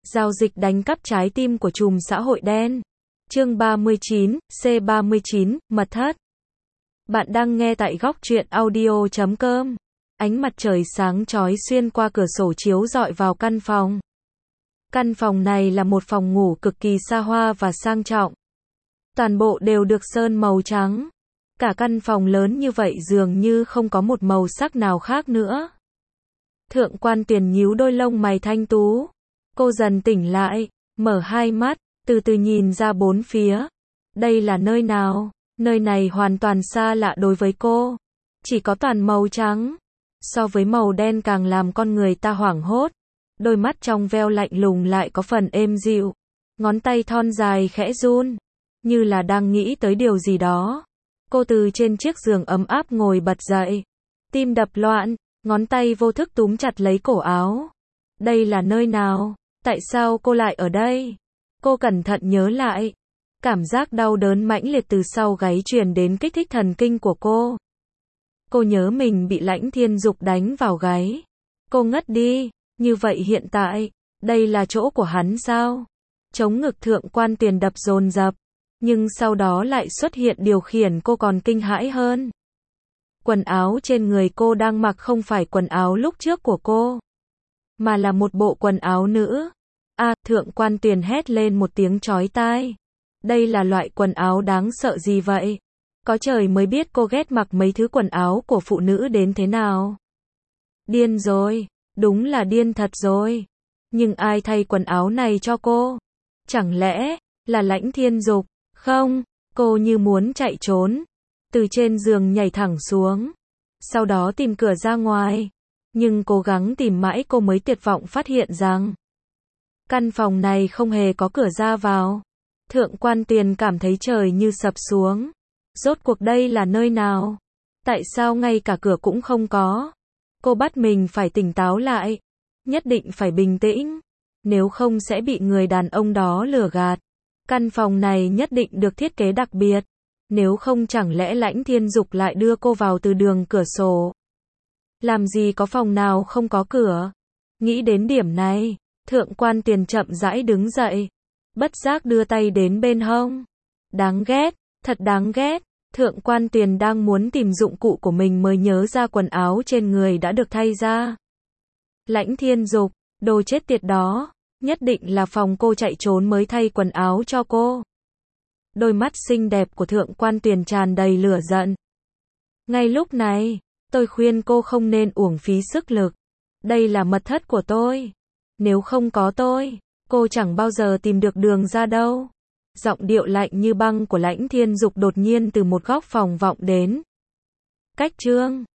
Giao dịch đánh cắp trái tim của trùm xã hội đen. Chương 39, C39, mật thất. Bạn đang nghe tại góc truyện audio.com. Ánh mặt trời sáng chói xuyên qua cửa sổ chiếu rọi vào căn phòng. Căn phòng này là một phòng ngủ cực kỳ xa hoa và sang trọng. Toàn bộ đều được sơn màu trắng. Cả căn phòng lớn như vậy dường như không có một màu sắc nào khác nữa. Thượng quan Tuyền nhíu đôi lông mày thanh tú. Cô dần tỉnh lại, mở hai mắt, từ từ nhìn ra bốn phía. Đây là nơi nào? Nơi này hoàn toàn xa lạ đối với cô. Chỉ có toàn màu trắng. So với màu đen càng làm con người ta hoảng hốt. Đôi mắt trong veo lạnh lùng lại có phần êm dịu. Ngón tay thon dài khẽ run. Như là đang nghĩ tới điều gì đó. Cô từ trên chiếc giường ấm áp ngồi bật dậy. Tim đập loạn, ngón tay vô thức túm chặt lấy cổ áo. Đây là nơi nào? Tại sao cô lại ở đây? Cô cẩn thận nhớ lại. Cảm giác đau đớn mãnh liệt từ sau gáy truyền đến kích thích thần kinh của cô. Cô nhớ mình bị Lãnh Thiên Dục đánh vào gáy. Cô ngất đi. Như vậy hiện tại, đây là chỗ của hắn sao? Chống ngực Thượng quan Tuyền đập dồn dập. Nhưng sau đó lại xuất hiện điều khiển cô còn kinh hãi hơn. Quần áo trên người cô đang mặc không phải quần áo lúc trước của cô, mà là một bộ quần áo nữ. Thượng quan Tuyền hét lên một tiếng chói tai. Đây là loại quần áo đáng sợ gì vậy? Có trời mới biết cô ghét mặc mấy thứ quần áo của phụ nữ đến thế nào. Điên rồi, đúng là điên thật rồi. Nhưng ai thay quần áo này cho cô? Chẳng lẽ là Lãnh Thiên Dục? Không, cô như muốn chạy trốn. Từ trên giường nhảy thẳng xuống. Sau đó tìm cửa ra ngoài. Nhưng cố gắng tìm mãi cô mới tuyệt vọng phát hiện rằng căn phòng này không hề có cửa ra vào. Thượng quan Tuyền cảm thấy trời như sập xuống. Rốt cuộc đây là nơi nào? Tại sao ngay cả cửa cũng không có? Cô bắt mình phải tỉnh táo lại. Nhất định phải bình tĩnh. Nếu không sẽ bị người đàn ông đó lừa gạt. Căn phòng này nhất định được thiết kế đặc biệt. Nếu không chẳng lẽ Lãnh Thiên Dục lại đưa cô vào từ đường cửa sổ? Làm gì có phòng nào không có cửa? Nghĩ đến điểm này, Thượng quan Tuyền chậm rãi đứng dậy. Bất giác đưa tay đến bên hông. Đáng ghét, thật đáng ghét. Thượng quan Tuyền đang muốn tìm dụng cụ của mình mới nhớ ra quần áo trên người đã được thay ra. Lãnh Thiên Dục, đồ chết tiệt đó. Nhất định là phòng cô chạy trốn mới thay quần áo cho cô. Đôi mắt xinh đẹp của Thượng quan Tuyền tràn đầy lửa giận. Ngay lúc này, tôi khuyên cô không nên uổng phí sức lực. Đây là mật thất của tôi. Nếu không có tôi, cô chẳng bao giờ tìm được đường ra đâu. Giọng điệu lạnh như băng của Lãnh Thiên Dục đột nhiên từ một góc phòng vọng đến. Cách chương